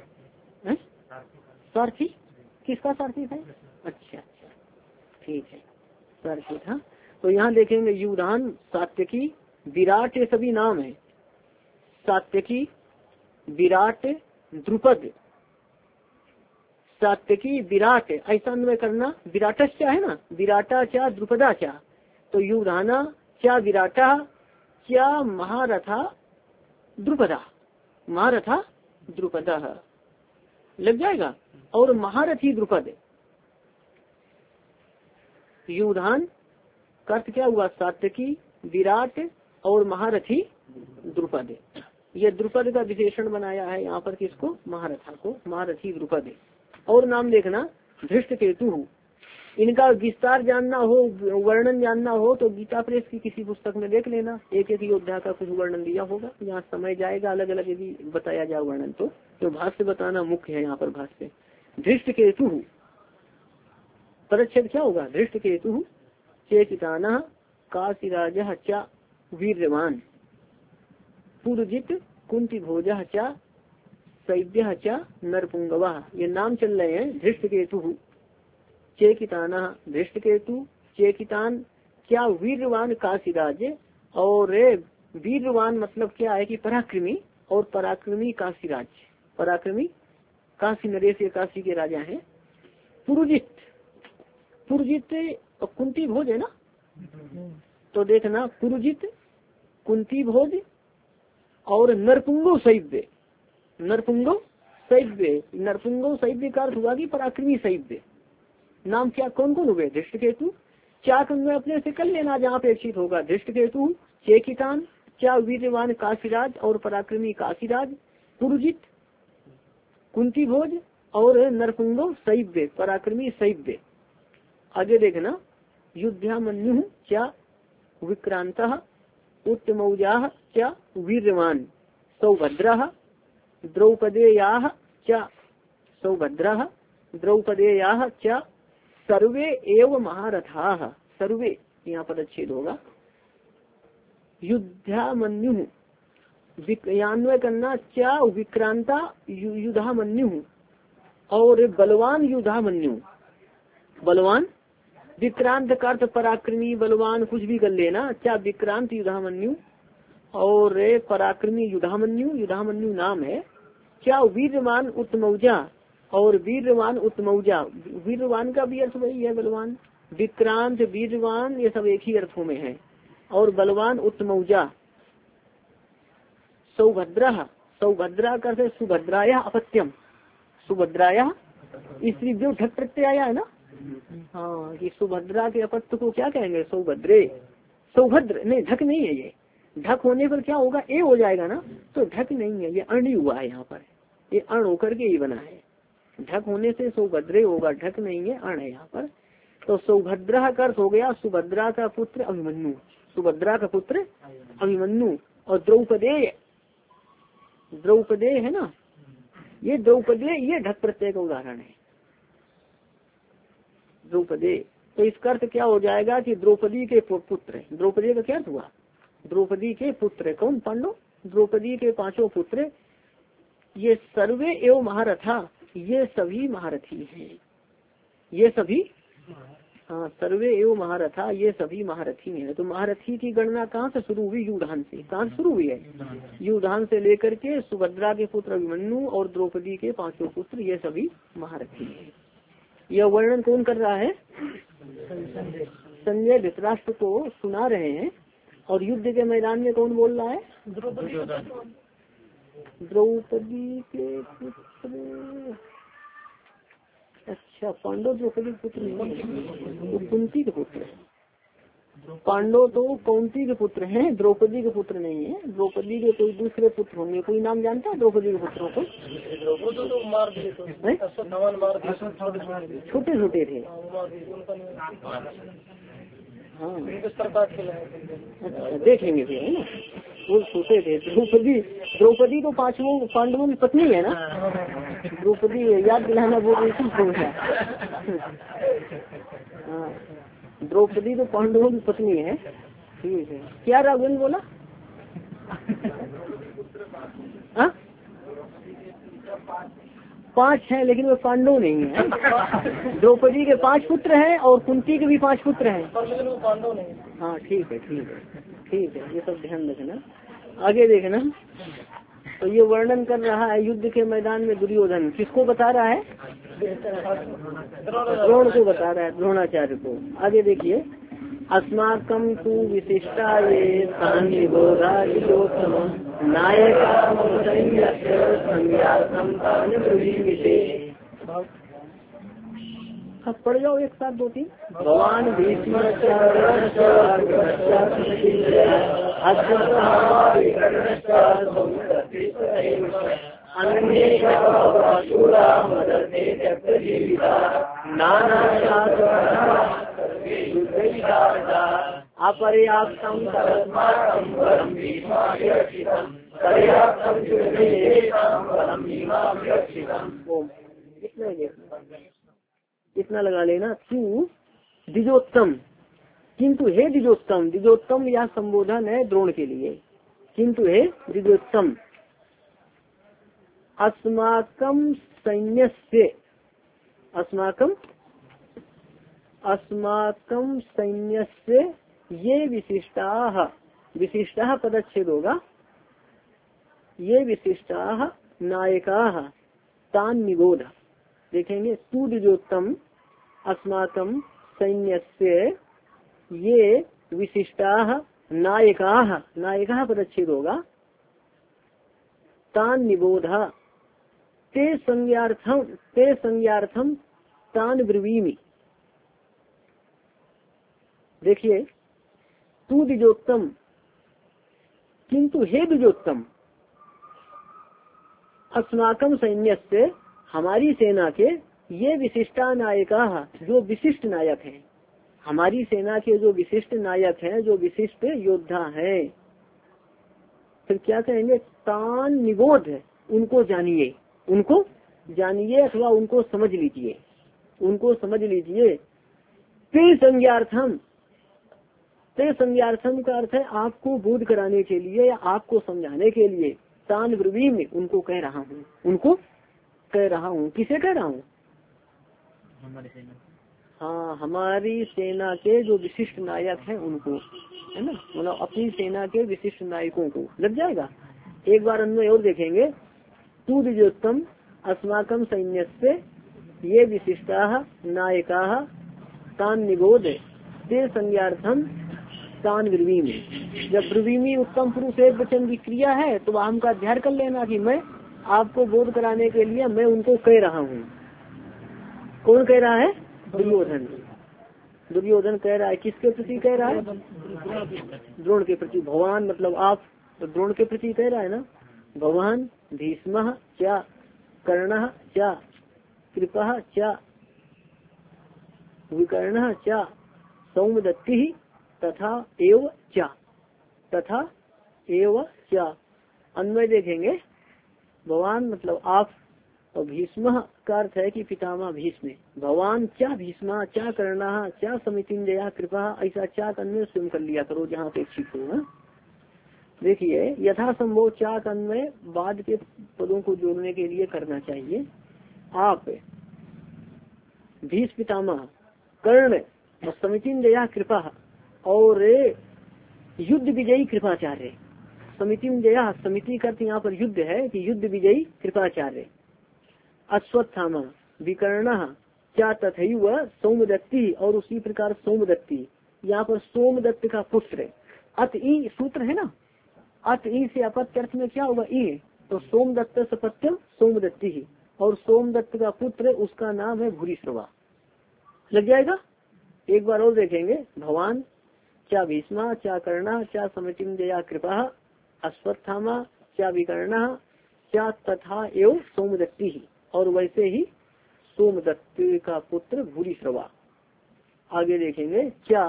सारथी किसका सारथी है? अच्छा अच्छा, ठीक है, सारथी था। तो यहाँ देखेंगे युधान, सात्यकी, विराट, ये सभी नाम है। सात्यकी, विराट, द्रुपद, सात्यकी, विराट, ऐसा अन्वय करना। विराटश्चा है ना, विराटा चा द्रुपदा चा, तो युधाना चा विराटा क्या महारथा द्रुपदा, महारथा द्रुपदा लग जाएगा। और महारथी द्रुपद, युधान का अर्थ क्या हुआ? सात्यकी, विराट और महारथी द्रुपद। ये द्रुपद का विशेषण बनाया है यहाँ पर किसको? महारथा को, महारथी द्रुपद। और नाम देखना धृष्टकेतु। इनका विस्तार जानना हो, वर्णन जानना हो तो गीता प्रेस की किसी पुस्तक में देख लेना, एक एक योद्धा का कुछ वर्णन दिया होगा। यहाँ समय जाएगा, अलग अलग यदि बताया जाए वर्णन तो, तो भाष्य बताना मुख्य है यहाँ पर। भाष्य धृष्टकेतु परिच्छेद क्या होगा? धृष्टकेतु चेकिताना काशीराज चा वीर्यवान पुरजित कुंती भोज चा शैव्य चा नरपुंगवा। ये नाम चल रहे हैं। धृष्टकेतु चेकिताना, धृष्टकेतु, चेकितान, क्या वीरवान काशीराज, और वीरवान मतलब क्या है कि पराक्रमी, और पराक्रमी काशीराज, पराक्रमी काशी नरेश ये काशी के राजा हैं। पुरजित, पुरजित कुंती भोज है ना, तो देखना पुरजित, कुंती भोज और नरपुंगो शैव्य, नरपुंगो शैव्य, नरपुंगो शैव्य का अर्थ हुआ कि पराक्रमी शैव्य। नाम क्या कौन कौन हुए? धृष्टकेतु, चाक में अपने से कर लेना जहाँ अपेक्षित होगा। धृष्टकेतु, चेकितान, क्या वीरवान काशीराज और पराक्रमी काशीराज, पुरजित, कुंती भोज और नरपुंगो शैव्य, पराक्रमी शैव्य। आगे देखना युद्धामन्यु क्या विक्रांत उत्तमौजा क्या वीरवान सौभद्र द्रौपदेया क्या सौभद्र द्रौपदेया क्या सर्वे एव महारथा। सर्वे यहाँ पर अच्छेद होगा। युद्धामन्यु यान्वय करना क्या विक्रांता युद्धामन्यु, और बलवान युद्धामन्यु, बलवान विक्रांत का अर्थ पराक्रमी बलवान कुछ भी कर लेना। क्या विक्रांत युद्धामन्यु और पराक्रमी युद्धामन्यु, युद्धामन्यु नाम है। क्या वीरवान उत्तमौजा, और वीरवान उत्तमौजा, वीरवान का भी अर्थ वही है बलवान। विक्रांत वीरवान ये सब एक ही अर्थों में है। और बलवान उत्तमौजा। सौभद्रा, सौभद्रा का अर्थ सुभद्राया अपत्यम, सुभद्राया स्त्री जो ढक प्रत्यय है ना। हाँ, कि सुभद्रा के अपत्य को क्या कहेंगे? सौभद्रे, सौभद्र नहीं, ढक नहीं है ये। ढक होने पर क्या होगा? ए हो जाएगा ना, तो ढक नहीं है, ये अण हुआ है यहाँ पर, ये अण होकर के ही बना है। ढक होने से सौभद्रे होगा, ढक नहीं है, अण है यहाँ पर। तो सौभद्रा का अर्थ हो गया सुभद्रा का पुत्र अभिमन्यु, सुभद्रा का पुत्र अभिमन्यु। और द्रौपदे, द्रौपदे है ना, ये द्रौपदे ये ढक प्रत्यय का उदाहरण है। द्रौपदे, तो इसका अर्थ क्या हो जाएगा कि द्रौपदी के पुत्र। द्रौपदी का क्या अर्थ हुआ? द्रौपदी के पुत्र। कौन? पांडव। द्रौपदी के पांचों पुत्र। ये सर्वे एवं महारथा, ये सभी महारथी हैं, ये सभी, हाँ, सर्वे एवं महारथा, ये सभी महारथी हैं। तो महारथी की गणना कहाँ से शुरू हुई? युधान से। कहाँ शुरू हुई है? युधान से लेकर के सुभद्रा के पुत्र अभिमन्यु और द्रौपदी के पांचों पुत्र, ये सभी महारथी हैं। यह वर्णन कौन कर रहा है? संजय धृतराष्ट्र को सुना रहे हैं। और युद्ध के मैदान में कौन बोल रहा है? द्रौपदी के पुत्र। अच्छा, पांडव द्रौपदी के पुत्र नहीं, वो कुंती के पुत्र है। पांडव तो कौंती के पुत्र हैं, द्रौपदी के पुत्र नहीं है। द्रौपदी के कोई दूसरे पुत्र होंगे। कोई नाम जानता है द्रौपदी के पुत्रों को? छोटे छोटे थे। हाँ अच्छा देखेंगे फिर, है ना, वो छोटे थे। द्रौपदी द्रौपदी तो पांचवों पांडवों की पत्नी है ना। द्रौपदी याद दिलाना बोल रही थी। हाँ द्रौपदी तो पांडवों की पत्नी है। ठीक है, क्या राघवेंद्र बोला? हाँ पांच हैं लेकिन वो पांडव नहीं है। द्रौपदी के पांच पुत्र हैं और कुंती के भी पांच पुत्र हैं। पांडव नहीं। हाँ ठीक है ठीक है ठीक है, ये सब ध्यान रखना। आगे देखना, तो ये वर्णन कर रहा है युद्ध के मैदान में दुर्योधन। किसको बता रहा है? द्रोण को बता रहा है, द्रोणाचार्य को। आगे देखिए, अस्माकं तु विशिष्टा ये अब पढ़ जाओ एक साथ दो तीन। भगवान भीष्म अपर्याप्तम इतना लगा लेना। क्यों द्विजोत्तम, किंतु हे द्विजोत्तम। द्विजोत्तम यह संबोधन है द्रोण के लिए। किंतु हे द्विजोत्तम अस्माकं सैन्यस्य अस्माकं अस्माकं सैन्यस्य ये विशिष्टाः, विशिष्टाः पदच्छेद होगा, ये विशिष्टाः नायकाः तान निबोध। देखेंगे, तू द्विजोत्तम अस्माकं सैन्यस्य ये विशिष्टाः नायकाः, नायकाः पदच्छेद होगा, तान निबोध ते संज्ञार्थम ते संज्ञार्थम तान ब्रवीमि। देखिए, तू द्विजोत्तम, किंतु हे द्विजोत्तम अस्माकं सैन्यस्य हमारी सेना के ये विशिष्टा नायका, जो विशिष्ट नायक हैं, हमारी सेना के जो विशिष्ट नायक हैं, जो विशिष्ट योद्धा हैं। फिर क्या कहेंगे? तान निबोध, उनको जानिए, उनको जानिए अथवा उनको समझ लीजिए, उनको समझ लीजिए। ते संज्ञार्थम, ते संज्ञार्थम का अर्थ है आपको बोध कराने के लिए या आपको समझाने के लिए। तान ब्रवी में उनको कह रहा हूँ, उनको कह रहा हूँ। किसे कह रहा हूँ? हमारी सेना। हाँ, हमारी सेना के जो विशिष्ट नायक हैं उनको, है ना, मतलब अपनी सेना के विशिष्ट नायकों को। लग जाएगा। एक बार अन्वय और देखेंगे। तू द्विजोत्तम अस्माकं सैन्यस्य ये विशिष्टाः नायकाः तान निबोध ते संज्ञार्थम तान ब्रवीमि। जब ब्रवीमि उत्तम पुरुष एक वचन की क्रिया है तो हम का ध्यान कर लेना कि मैं आपको बोध कराने के लिए मैं उनको कह रहा हूँ। कौन कह रहा है? दुर्योधन। दुर्योधन कह रहा है। किसके प्रति कह रहा है? द्रोण के प्रति। भगवान मतलब आप, तो द्रोण के प्रति कह रहा है ना। भगवान भीष्मः च कर्णः च कृपः च विकर्णः च सौमदत्तिः तथा एव च तथा एव च। अन्वय देखेंगे। भगवान मतलब आप, और भीष्म का अर्थ है कि पितामह भीष्म। भगवान चा भीष्मा चा कर्णः चा समितिंजया कृपा, ऐसा चा अन्वय स्वयं कर लिया करो जहाँ अपेक्षित हो। देखिए, यथा संभव चा अन्वय बाद के पदों को जोड़ने के लिए करना चाहिए। आप भीष्म पितामह, कर्ण और समितिंजया कृपा और युद्ध विजयी कृपाचार्य। समितिंजया, समिति का यहाँ पर युद्ध है कि युद्ध विजयी कृपाचार्य। अश्वत्थामा विकर्ण क्या तथैव सोमदत्ती, और उसी प्रकार सोमदत्ती। यहाँ पर सोमदत्त का पुत्र। अत ई सूत्र है ना, अत ई से अपत्य अर्थ में क्या होगा? ई। तो सोमदत्त सपत्यम सोमदत्ती ही, और सोमदत्त का पुत्र उसका नाम है भूरिश्रवा। लग जाएगा। एक बार और देखेंगे। भगवान चा भीष्मा चा कर्णा चा समितिंजया कृपा अश्वत्थामा चा विकर्ण चा तथा एवं सोमदत्ती ही, और वैसे ही सोमदत्त का पुत्र भूरिश्रवा। आगे देखेंगे क्या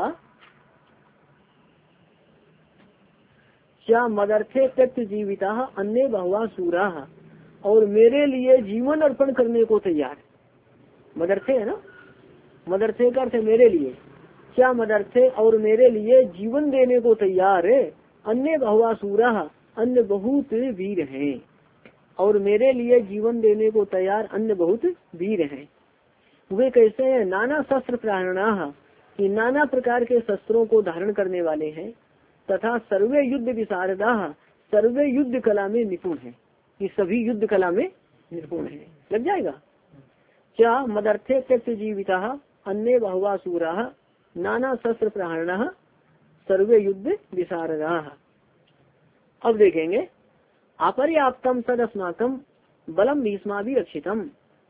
क्या मदर्थे त्यक्त जीविता अन्य बहुवा सूरा, और मेरे लिए जीवन अर्पण करने को तैयार। मदर्थे है ना, मदर्थे का अर्थ है मेरे लिए। क्या मदर्थे और मेरे लिए जीवन देने को तैयार है। अन्य बहुवा सूरा, अन्य बहुत वीर हैं, और मेरे लिए जीवन देने को तैयार अन्य बहुत वीर हैं। वे कैसे हैं। नाना शस्त्र प्राणा, कि नाना प्रकार के शस्त्रों को धारण करने वाले हैं। तथा सर्वे युद्ध विशारदा, सर्वे युद्ध कला में निपुण है, कि सभी युद्ध कला में निपुण है। लग जाएगा। क्या मदर्थे त्यक्त जीविता अन्य बहुवा सूरा नाना शस्त्र प्राणा सर्वे युद्ध विशारदा। अब देखेंगे अपर्याप्तम सद अस्माकम बलम भीष्माभि रक्षितम।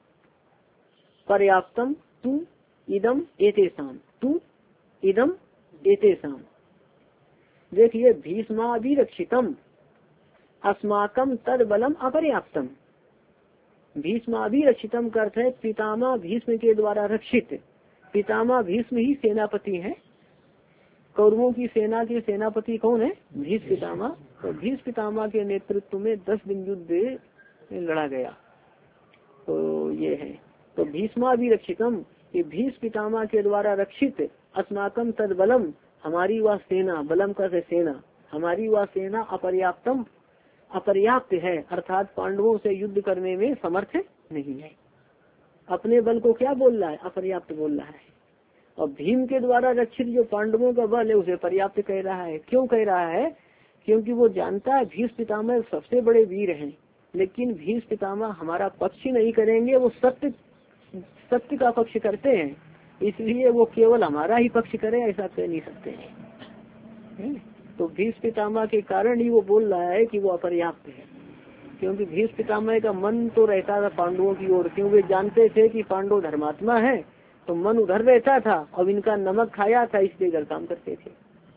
पर्याप्तम तू इदम एतेषाम, तू इदम एतेषाम। देखिए भीष्माभिरक्षितम अस्माकम तद बलम अपर्याप्तम। भीष्माभिरक्षितम का अर्थ है पितामह भीष्म के द्वारा रक्षित। पितामह भीष्म ही सेनापति हैं। कौरवों की सेना के सेनापति कौन है। भीष्म पितामह। तो भीष्म पितामह के नेतृत्व में दस दिन युद्ध लड़ा गया। तो ये है। तो भीष्माभिरक्षितम, ये भीष्म पितामह के द्वारा रक्षित। अस्माकम तद बलम, हमारी वह सेना, बलम का से सेना, हमारी वह सेना अपर्याप्तम, अपर्याप्त है, अर्थात पांडवों से युद्ध करने में समर्थ नहीं है। अपने बल को क्या बोल रहा है, अपर्याप्त बोल रहा है। और भीम के द्वारा रक्षित जो पांडवों का बल है उसे पर्याप्त कह रहा है। क्यों कह रहा है, क्योंकि वो जानता है भीष्म पितामह सबसे बड़े वीर हैं, लेकिन भीष्म पितामह हमारा पक्ष ही नहीं करेंगे, वो सत्य सत्य का पक्ष करते हैं, इसलिए वो केवल हमारा ही पक्ष करे ऐसा कह नहीं सकते हैं। तो भीष्म पितामह के कारण ही वो बोल रहा है कि वो अपर्याप्त है, क्योंकि भीष्म पितामह का मन तो रहता था पांडवों की ओर, क्योंकि वे जानते थे कि पांडव धर्मात्मा है, तो मन उधर रहता था। अब इनका नमक खाया था इसलिए गलत काम करते थे।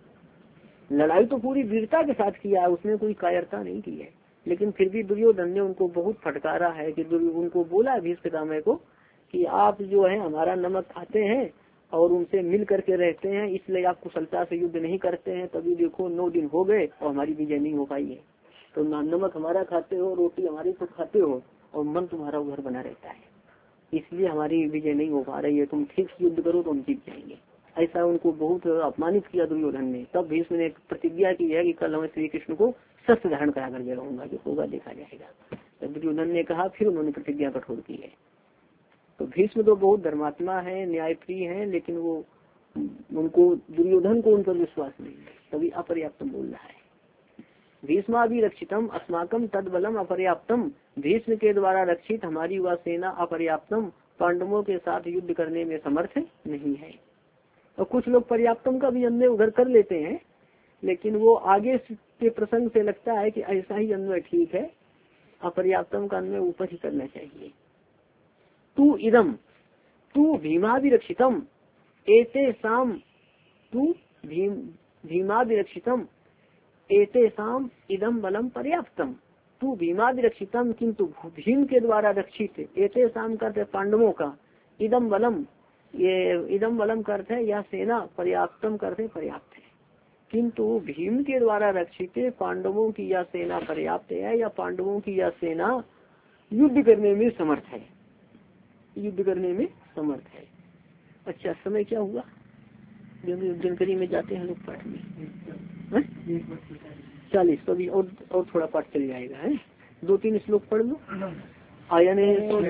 लड़ाई तो पूरी वीरता के साथ किया है, उसने कोई कायरता नहीं की है, लेकिन फिर भी दुर्योधन ने उनको बहुत फटकारा है कि उनको बोला भीष्म पितामह को कि आप जो है हमारा नमक खाते हैं और उनसे मिल करके रहते हैं, इसलिए आप कुशलता से युद्ध नहीं करते हैं। तभी देखो नौ दिन हो गए और हमारी विजय नहीं हो पाई है। तो नमक हमारा खाते हो, रोटी हमारी तो खाते हो, और मन तुम्हारा उधर बना रहता है, इसलिए हमारी विजय नहीं हो पा रही है। तुम ठीक से युद्ध करो तो हम जीत जाएंगे। ऐसा उनको बहुत अपमानित किया दुर्योधन ने। तब भीष्म ने प्रतिज्ञा की है कि कल मैं श्री कृष्ण को शस्त्र धारण करा कर जगाऊंगा, जो होगा देखा जाएगा। तब दुर्योधन ने कहा, फिर उन्होंने प्रतिज्ञा कठोर की है। तो भीष्म तो बहुत धर्मात्मा है, न्यायप्रिय है, लेकिन वो उनको दुर्योधन को उन पर विश्वास नहीं है, तभी अपर्याप्तम बोल रहा है। भीष्माभिरक्षितम अस्माकम तद बलम अपर्याप्तम, भीष्म के द्वारा रक्षित हमारी वह सेना अपर्याप्तम, पांडवों के साथ युद्ध करने में समर्थ नहीं है। और कुछ लोग पर्याप्तम का भी अन्वय उधर कर लेते हैं, लेकिन वो आगे के प्रसंग से लगता है कि ऐसा ही अन्वय ठीक है, अपर्याप्तम का अन्वय ऊपर ही करना चाहिए। तू इदम, तू भीमाभिरक्षितम एते साम, तू भीम भीमाभिरक्षितम एते साम इदम बलम पर्याप्तम। तू भीमाभिरक्षितम, किंतु भीम के द्वारा रक्षित, एते साम करते पांडवों का, इदम बलम, ये इदम बलम करते हैं या सेना, पर्याप्तम करते पर्याप्त है, किंतु भीम के द्वारा रक्षित पांडवों की यह सेना पर्याप्त है, या पांडवों की यह सेना युद्ध करने में समर्थ है, युद्ध करने में समर्थ है। अच्छा, समय क्या हुआ, जानकारी में जाते हैं लोग पाठ में चालीस, तो अभी और और थोड़ा पाठ चल जाएगा है। दो तीन श्लोक पढ़ लो। आयने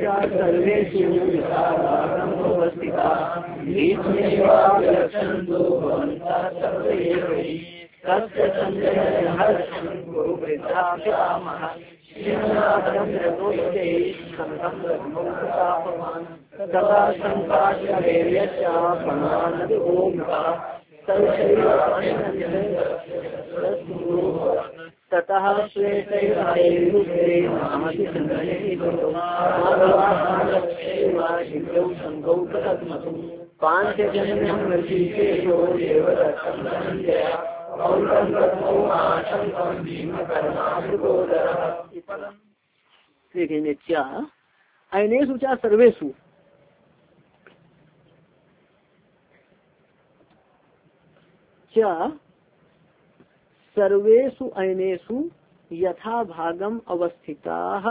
ततः पांच देखेंगे क्या अयनेषु चा सर्वेषु क्या सर्वेषु अयनेषु यथा भागम अवस्थिताः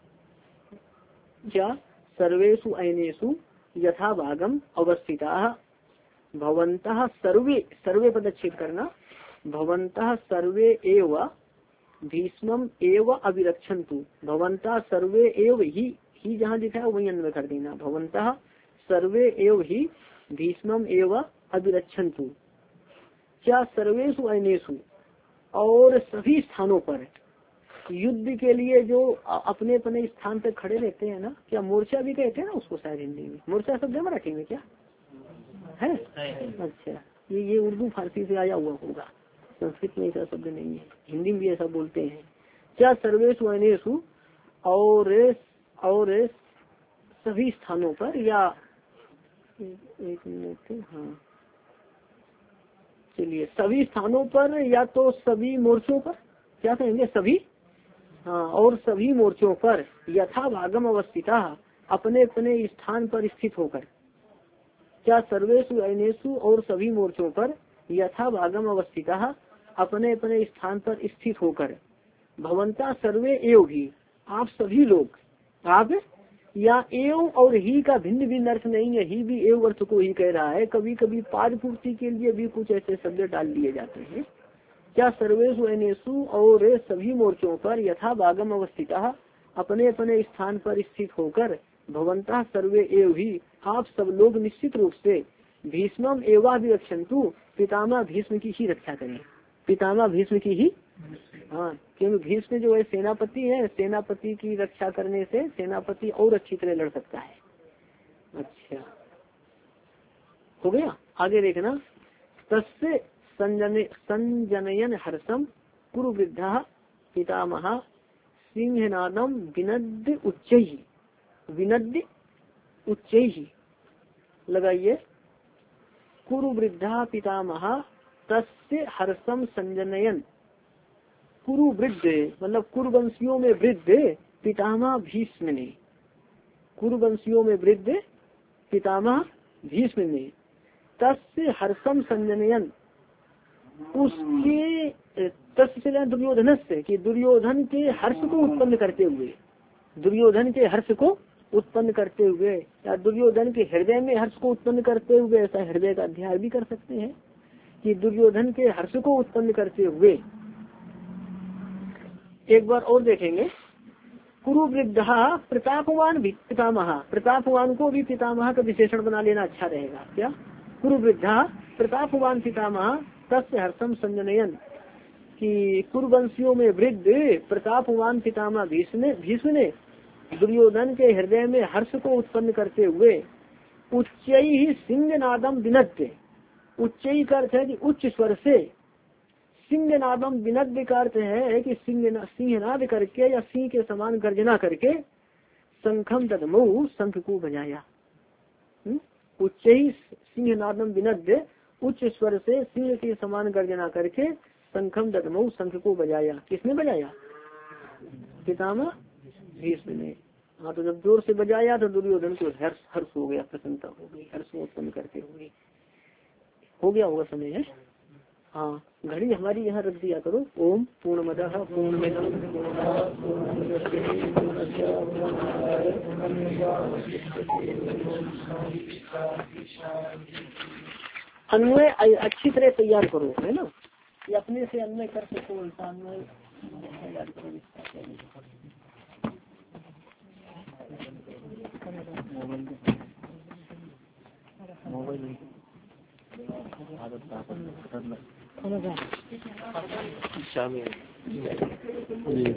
क्या सर्वेषु अयनेषु यथा भागम अवस्थिताः भवन्तः सर्वे सर्वे पदच्छेद करना भवन्तः सर्वे एव भीष्मम एव अभिरक्षन्तु भवन्तः सर्वे एव ही ही जहाँ लिखा है वही अन्वय कर देना भवन्तः सर्वे एव ही भीष्मम एव अभिरक्षन्तु क्या सर्वेषु अयनेषु और सभी स्थानों पर युद्ध के लिए जो अपने अपने स्थान पर खड़े रहते हैं ना क्या मोर्चा भी कहते हैं ना उसको शायद हिंदी में मोर्चा शब्द है मराठी में क्या है? अच्छा ये ये उर्दू फारसी से आया हुआ होगा संस्कृत में ऐसा शब्द नहीं है हिंदी में भी ऐसा बोलते हैं। क्या सर्वेषु अयनेषु और और सभी स्थानों पर या एक मिनट हाँ चलिए सभी स्थानों पर या तो सभी मोर्चों पर क्या कहेंगे सभी हाँ और सभी मोर्चों पर यथा भागम अवस्थिता अपने अपने स्थान पर स्थित होकर क्या सर्वेषु अयनेषु और सभी मोर्चों पर यथा भागम अवस्थिता अपने अपने स्थान पर स्थित होकर भवंता सर्वे एव ही आप सभी लोग आप या एव और ही का भिन्न भिन्न अर्थ नहीं है ही भी एव अर्थ को ही कह रहा है कभी कभी पाद पूर्ति के लिए भी कुछ ऐसे शब्द डाल दिए जाते हैं। क्या सर्वेषु अयनेषु और सभी मोर्चों पर यथा भागम अवस्थिता अपने अपने स्थान पर स्थित होकर भवंता सर्वे एव ही आप सब लोग निश्चित रूप से भीष्मम एवा भी रक्षन्तु पितामह भीष्म की ही रक्षा करें पितामह भीष्म की ही हाँ क्योंकि भीष्म जो है सेनापति है सेनापति की रक्षा करने से सेनापति और अच्छी तरह लड़ सकता है। अच्छा हो गया आगे देखना तस्य संजन संजनयन हर्षम कुरु वृद्धा पितामह सिंहनादम विनद्य उच्च विनद्य उच्च लगाइए कुरु वृद्धा पितामह तस्य हर्षम संजनयन कुरु वृद्ध मतलब कुरुवंशियों में वृद्ध पितामह भीष्म ने कुरुवंशियों में वृद्ध पितामह भीष्म ने तस्य हर्षम संजनयन उसके तस्य दुर्योधन से कि दुर्योधन के हर्ष को उत्पन्न करते हुए दुर्योधन के हर्ष को उत्पन्न करते हुए या दुर्योधन के हृदय में हर्ष को उत्पन्न करते हुए ऐसा हृदय का अध्ययन भी कर सकते हैं कि दुर्योधन के हर्ष को उत्पन्न करते हुए एक बार और देखेंगे कुरु वृद्धा प्रतापवान भी पितामह प्रतापवान को भी पितामह का विशेषण बना लेना अच्छा रहेगा क्या कुरु वृद्धा प्रतापवान पितामह तस्य हर्षम संजनयन कि कुरुवंशियों में वृद्ध प्रतापवान पितामह भीष्म भीष्म ने दुर्योधन के हृदय में हर्ष को उत्पन्न करते हुए उच्च ही सिंहनादम विनद्य उच्च का अर्थ है कि उच्च स्वर से सिंहनादम विनद्य का अर्थ है कि सिंह सिंहनाद करके या सिंह के समान गर्जना करके शंखम ददमऊ शंख को बजाया। उच्च ही सिंहनादम विनद्य उच्च स्वर से सिंह के समान गर्जना करके शंखम ददमऊ शंख को बजाया। किसने बजाया? पितामह भीष्म ने। हाँ तो जब जोर से बजाया तो दुर्योधन को हर्ष हर्ष हो गया, प्रसन्नता हो गई, हर्ष उत्पन्न करते हुए। हो गया होगा समय है। हाँ घड़ी हमारी यहाँ रख दिया करो। ओम पूर्णमदः पूर्णमिदं अन्वय अच्छी तरह तैयार करो, है ना, ये अपने से अन्वय कर सको, ऐसा अन्वय तैयार करो। मोबाइल आदत